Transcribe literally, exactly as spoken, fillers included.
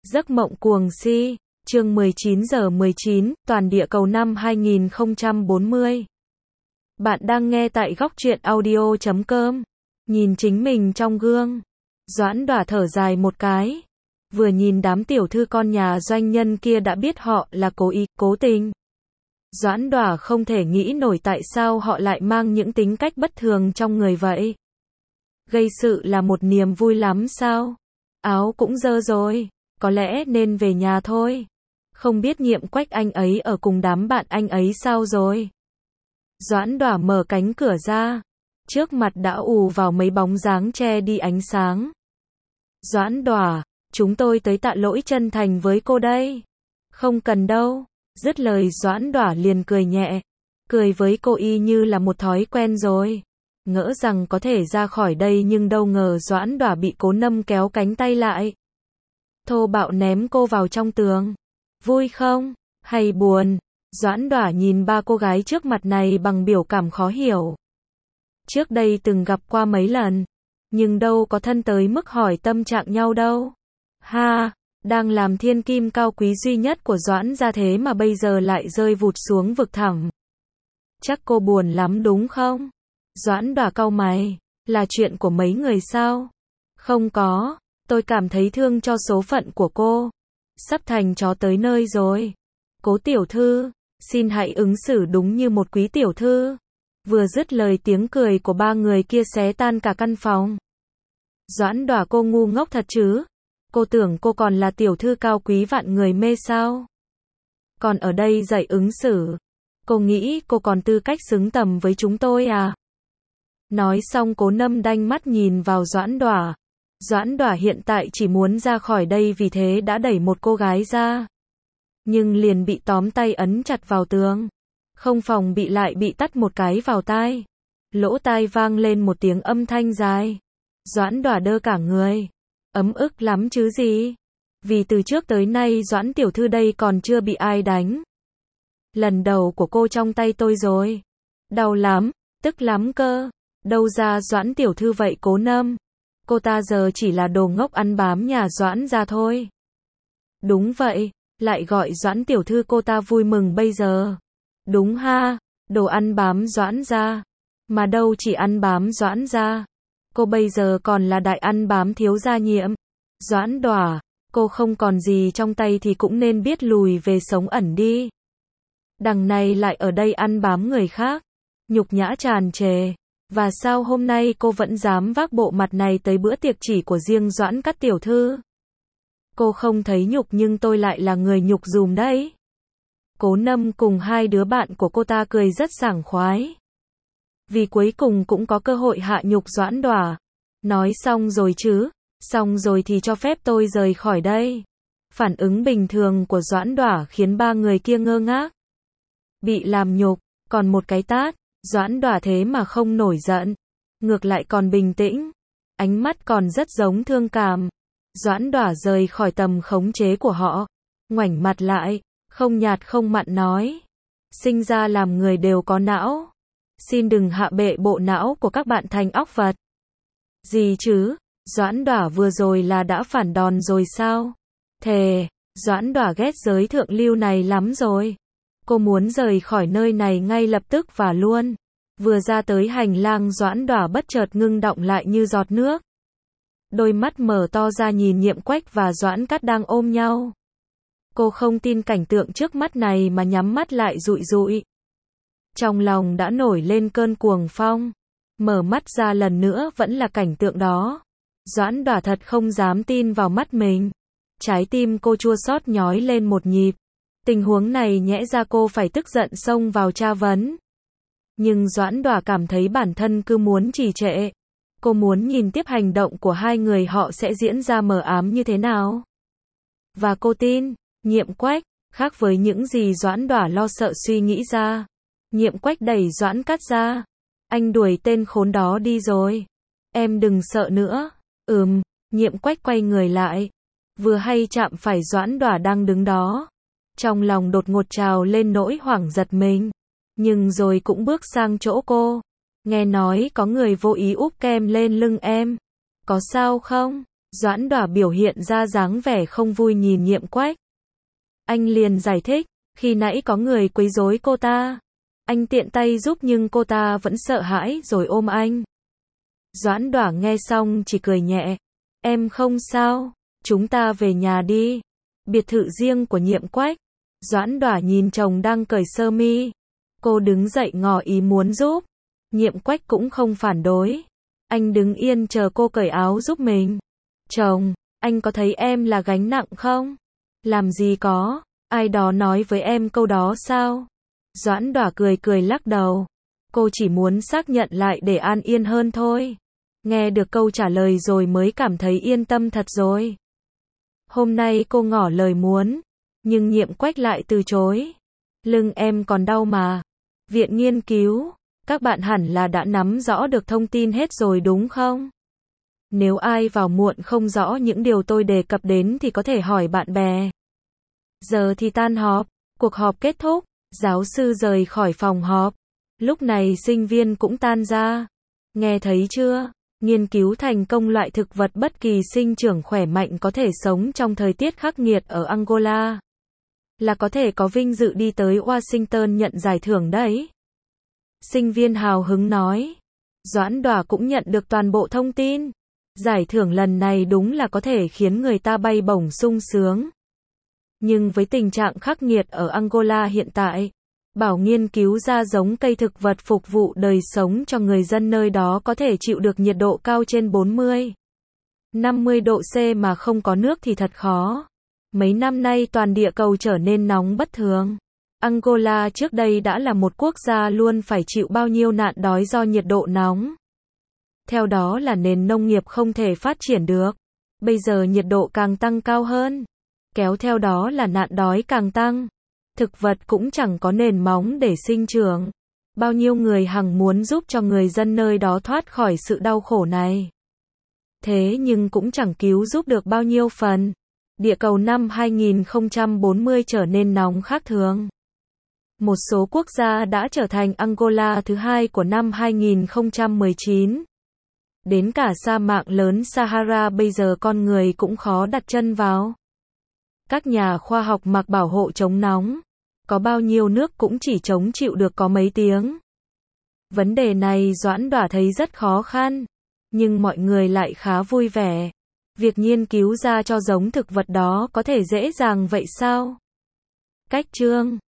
Giấc mộng cuồng si, chương mười chín giờ mười chín, toàn địa cầu năm hai nghìn không trăm bốn mươi. Bạn đang nghe tại góc truyện audio chấm com. Nhìn chính mình trong gương, Doãn Đỏa thở dài một cái. Vừa nhìn đám tiểu thư con nhà doanh nhân kia đã biết họ là cố ý, cố tình. Doãn Đỏa không thể nghĩ nổi tại sao họ lại mang những tính cách bất thường trong người vậy. Gây sự là một niềm vui lắm sao? Áo cũng dơ rồi, có lẽ nên về nhà thôi. Không biết Nhiệm Quách anh ấy ở cùng đám bạn anh ấy sao rồi? Doãn Đỏa mở cánh cửa ra, trước mặt đã ù vào mấy bóng dáng che đi ánh sáng. Doãn Đỏa, chúng tôi tới tạ lỗi chân thành với cô đây. Không cần đâu. Dứt lời Doãn Đỏa liền cười nhẹ, cười với cô y như là một thói quen rồi. Ngỡ rằng có thể ra khỏi đây nhưng đâu ngờ Doãn Đỏa bị Cố Nâm kéo cánh tay lại. Thô bạo ném cô vào trong tường. Vui không? Hay buồn? Doãn Đỏa nhìn ba cô gái trước mặt này bằng biểu cảm khó hiểu. Trước đây từng gặp qua mấy lần, nhưng đâu có thân tới mức hỏi tâm trạng nhau đâu. Ha, đang làm thiên kim cao quý duy nhất của Doãn gia thế mà bây giờ lại rơi vụt xuống vực thẳm. Chắc cô buồn lắm đúng không? Doãn Đỏa cau mày, là chuyện của mấy người sao? Không có, tôi cảm thấy thương cho số phận của cô. Sắp thành chó tới nơi rồi. Cố tiểu thư, xin hãy ứng xử đúng như một quý tiểu thư. Vừa dứt lời tiếng cười của ba người kia xé tan cả căn phòng. Doãn Đỏa, cô ngu ngốc thật chứ? Cô tưởng cô còn là tiểu thư cao quý vạn người mê sao? Còn ở đây dạy ứng xử. Cô nghĩ cô còn tư cách xứng tầm với chúng tôi à? Nói xong Cố Nâm đanh mắt nhìn vào Doãn Đỏa. Doãn Đỏa hiện tại chỉ muốn ra khỏi đây vì thế đã đẩy một cô gái ra. Nhưng liền bị tóm tay ấn chặt vào tường. Không phòng bị lại bị tắt một cái vào tai. Lỗ tai vang lên một tiếng âm thanh dài. Doãn Đỏa đơ cả người. Ấm ức lắm chứ gì? Vì từ trước tới nay Doãn tiểu thư đây còn chưa bị ai đánh. Lần đầu của cô trong tay tôi rồi. Đau lắm, tức lắm cơ. Đâu ra Doãn tiểu thư vậy Cố Nâm? Cô ta giờ chỉ là đồ ngốc ăn bám nhà Doãn gia thôi. Đúng vậy, lại gọi Doãn tiểu thư cô ta vui mừng bây giờ. Đúng ha, đồ ăn bám Doãn gia. Mà đâu chỉ ăn bám Doãn gia. Cô bây giờ còn là đại ăn bám thiếu gia Nhiệm. Doãn Đỏa, cô không còn gì trong tay thì cũng nên biết lùi về sống ẩn đi. Đằng này lại ở đây ăn bám người khác. Nhục nhã tràn trề. Và sao hôm nay cô vẫn dám vác bộ mặt này tới bữa tiệc chỉ của riêng Doãn các tiểu thư? Cô không thấy nhục nhưng tôi lại là người nhục dùm đấy. Cố Nâm cùng hai đứa bạn của cô ta cười rất sảng khoái. Vì cuối cùng cũng có cơ hội hạ nhục Doãn Đỏa. Nói xong rồi chứ, xong rồi thì cho phép tôi rời khỏi đây. Phản ứng bình thường của Doãn Đỏa khiến ba người kia ngơ ngác. Bị làm nhục, còn một cái tát. Doãn Đỏa thế mà không nổi giận, ngược lại còn bình tĩnh, ánh mắt còn rất giống thương cảm. Doãn Đỏa rời khỏi tầm khống chế của họ, ngoảnh mặt lại, không nhạt không mặn nói: sinh ra làm người đều có não, xin đừng hạ bệ bộ não của các bạn thành óc vật. Gì chứ? Doãn Đỏa vừa rồi là đã phản đòn rồi sao? Thề, Doãn Đỏa ghét giới thượng lưu này lắm rồi. Cô muốn rời khỏi nơi này ngay lập tức và luôn. Vừa ra tới hành lang Doãn Đỏa bất chợt ngưng đọng lại như giọt nước. Đôi mắt mở to ra nhìn Nhiệm Quách và Doãn Cát đang ôm nhau. Cô không tin cảnh tượng trước mắt này mà nhắm mắt lại dụi dụi. Trong lòng đã nổi lên cơn cuồng phong. Mở mắt ra lần nữa vẫn là cảnh tượng đó. Doãn Đỏa thật không dám tin vào mắt mình. Trái tim cô chua xót nhói lên một nhịp. Tình huống này nhẽ ra cô phải tức giận xông vào tra vấn. Nhưng Doãn Đỏa cảm thấy bản thân cứ muốn trì trệ. Cô muốn nhìn tiếp hành động của hai người họ sẽ diễn ra mờ ám như thế nào. Và cô tin, Nhiệm Quách, khác với những gì Doãn Đỏa lo sợ suy nghĩ ra. Nhiệm Quách đẩy Doãn Cát ra. Anh đuổi tên khốn đó đi rồi. Em đừng sợ nữa. Ừm, Nhiệm Quách quay người lại. Vừa hay chạm phải Doãn Đỏa đang đứng đó. Trong lòng đột ngột trào lên nỗi hoảng giật mình. Nhưng rồi cũng bước sang chỗ cô. Nghe nói có người vô ý úp kem lên lưng em. Có sao không? Doãn Đỏa biểu hiện ra dáng vẻ không vui nhìn Nhiệm Quách. Anh liền giải thích, khi nãy có người quấy rối cô ta. Anh tiện tay giúp nhưng cô ta vẫn sợ hãi rồi ôm anh. Doãn Đỏa nghe xong chỉ cười nhẹ. Em không sao, chúng ta về nhà đi. Biệt thự riêng của Nhiệm Quách. Doãn Đỏa nhìn chồng đang cởi sơ mi. Cô đứng dậy ngỏ ý muốn giúp. Nhiệm Quách cũng không phản đối. Anh đứng yên chờ cô cởi áo giúp mình. Chồng, anh có thấy em là gánh nặng không? Làm gì có, ai đó nói với em câu đó sao? Doãn Đỏa cười cười lắc đầu. Cô chỉ muốn xác nhận lại để an yên hơn thôi. Nghe được câu trả lời rồi mới cảm thấy yên tâm thật rồi. Hôm nay cô ngỏ lời muốn, nhưng Nhiệm Quách lại từ chối. Lưng em còn đau mà. Viện nghiên cứu, các bạn hẳn là đã nắm rõ được thông tin hết rồi đúng không? Nếu ai vào muộn không rõ những điều tôi đề cập đến thì có thể hỏi bạn bè. Giờ thì tan họp, cuộc họp kết thúc, giáo sư rời khỏi phòng họp. Lúc này sinh viên cũng tan ra. Nghe thấy chưa? Nghiên cứu thành công loại thực vật bất kỳ sinh trưởng khỏe mạnh có thể sống trong thời tiết khắc nghiệt ở Angola. Là có thể có vinh dự đi tới Washington nhận giải thưởng đấy. Sinh viên hào hứng nói. Doãn Đỏa cũng nhận được toàn bộ thông tin. Giải thưởng lần này đúng là có thể khiến người ta bay bổng sung sướng. Nhưng với tình trạng khắc nghiệt ở Angola hiện tại, bảo nghiên cứu ra giống cây thực vật phục vụ đời sống cho người dân nơi đó có thể chịu được nhiệt độ cao trên bốn mươi, năm mươi độ C mà không có nước thì thật khó. Mấy năm nay toàn địa cầu trở nên nóng bất thường. Angola trước đây đã là một quốc gia luôn phải chịu bao nhiêu nạn đói do nhiệt độ nóng. Theo đó là nền nông nghiệp không thể phát triển được. Bây giờ nhiệt độ càng tăng cao hơn. Kéo theo đó là nạn đói càng tăng. Thực vật cũng chẳng có nền móng để sinh trưởng. Bao nhiêu người hằng muốn giúp cho người dân nơi đó thoát khỏi sự đau khổ này. Thế nhưng cũng chẳng cứu giúp được bao nhiêu phần. Địa cầu năm hai nghìn không trăm bốn mươi trở nên nóng khác thường. Một số quốc gia đã trở thành Angola thứ hai của năm hai nghìn không trăm mười chín. Đến cả sa mạc lớn Sahara bây giờ con người cũng khó đặt chân vào. Các nhà khoa học mặc bảo hộ chống nóng. Có bao nhiêu nước cũng chỉ chống chịu được có mấy tiếng. Vấn đề này Doãn Đỏa thấy rất khó khăn. Nhưng mọi người lại khá vui vẻ. Việc nghiên cứu ra cho giống thực vật đó có thể dễ dàng vậy sao? Cách chương